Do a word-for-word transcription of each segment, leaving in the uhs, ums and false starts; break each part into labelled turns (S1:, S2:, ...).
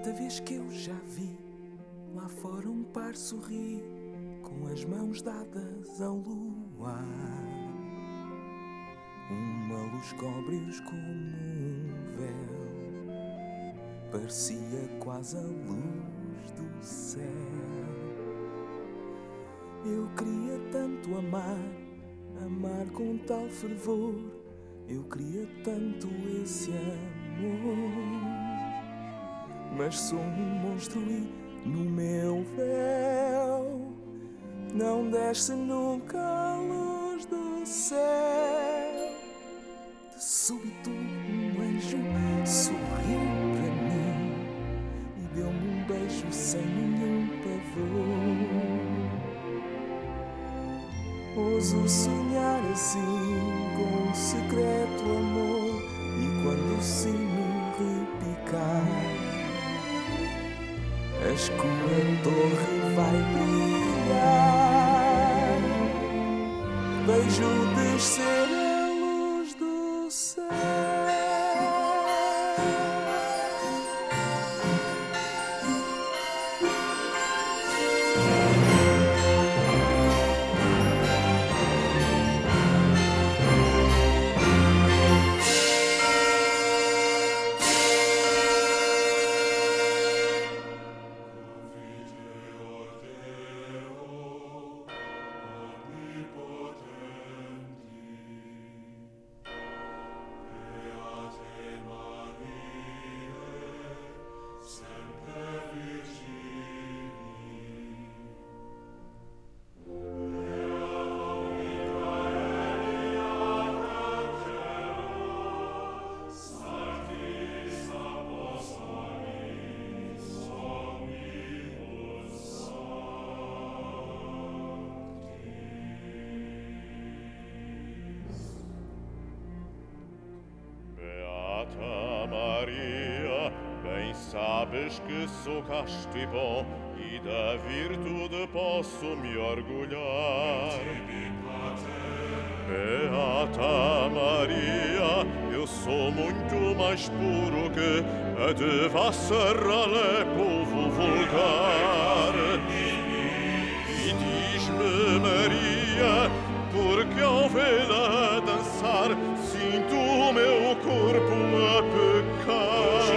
S1: Cada vez que eu já vi lá fora um par sorrir com as mãos dadas ao luar, uma luz cobre-os como um véu, parecia quase a luz do céu. Eu queria tanto amar, amar com tal fervor, eu queria tanto esse amor, mas sou um monstro e no meu véu não desce nunca a luz do céu. De súbito um anjo sorriu para mim e deu-me um beijo sem nenhum pavor. Ouso sonhar assim com um secreto amor, e quando o sino repicar, a escura torre vai brilhar. Vejo descer a luz do céu.
S2: Maria, bem sabes que sou casto e bom, e da virtude posso me orgulhar. Beata Maria, eu sou muito mais puro que a devassa ralé povo vulgar. E diz-me, Maria, porque ao vê-la dançar sinto o meu corpo a pecar.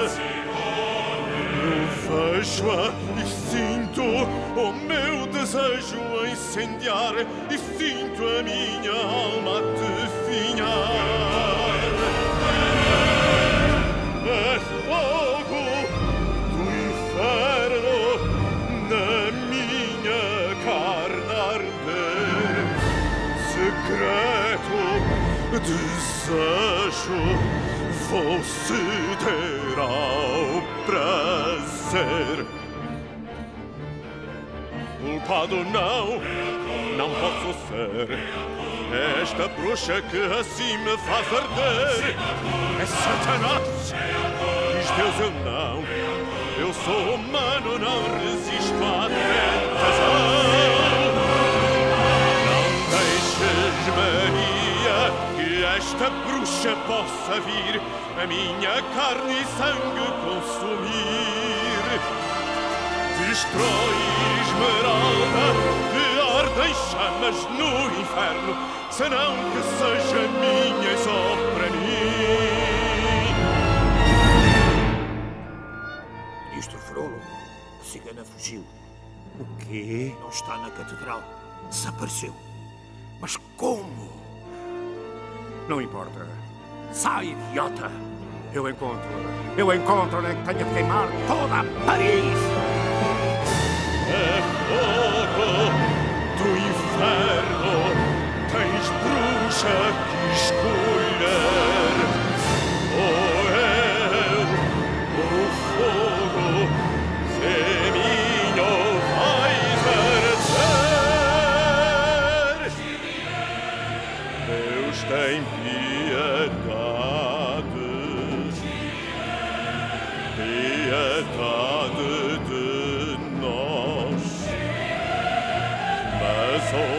S2: Eu vejo-a e sinto o meu desejo a incendiar, e sinto a minha alma a definhar. É fogo do inferno na minha carne arder, secreto desejo vou ceder ao prazer. Culpado não, não posso ser, esta bruxa que assim me faz arder é Satanás. Diz Deus eu não, eu sou humano, não resisto à tentação. Maria, que esta bruxa possa vir a minha carne e sangue consumir. Destrói Esmeralda, que arde em chamas no inferno, senão que seja minha e só para mim.
S3: Ministro Frollo, a cigana fugiu.
S4: O quê?
S3: Não está na catedral. Desapareceu. Mas como?
S4: Não importa.
S3: Sai, idiota!
S4: Eu encontro. Eu encontro, nem que tenha de queimar toda Paris!
S2: É fogo do inferno, tens bruxa que escolher. Ou eu, o fogo, se minho vais arder. Deus tem piedade, piedade de nós, mas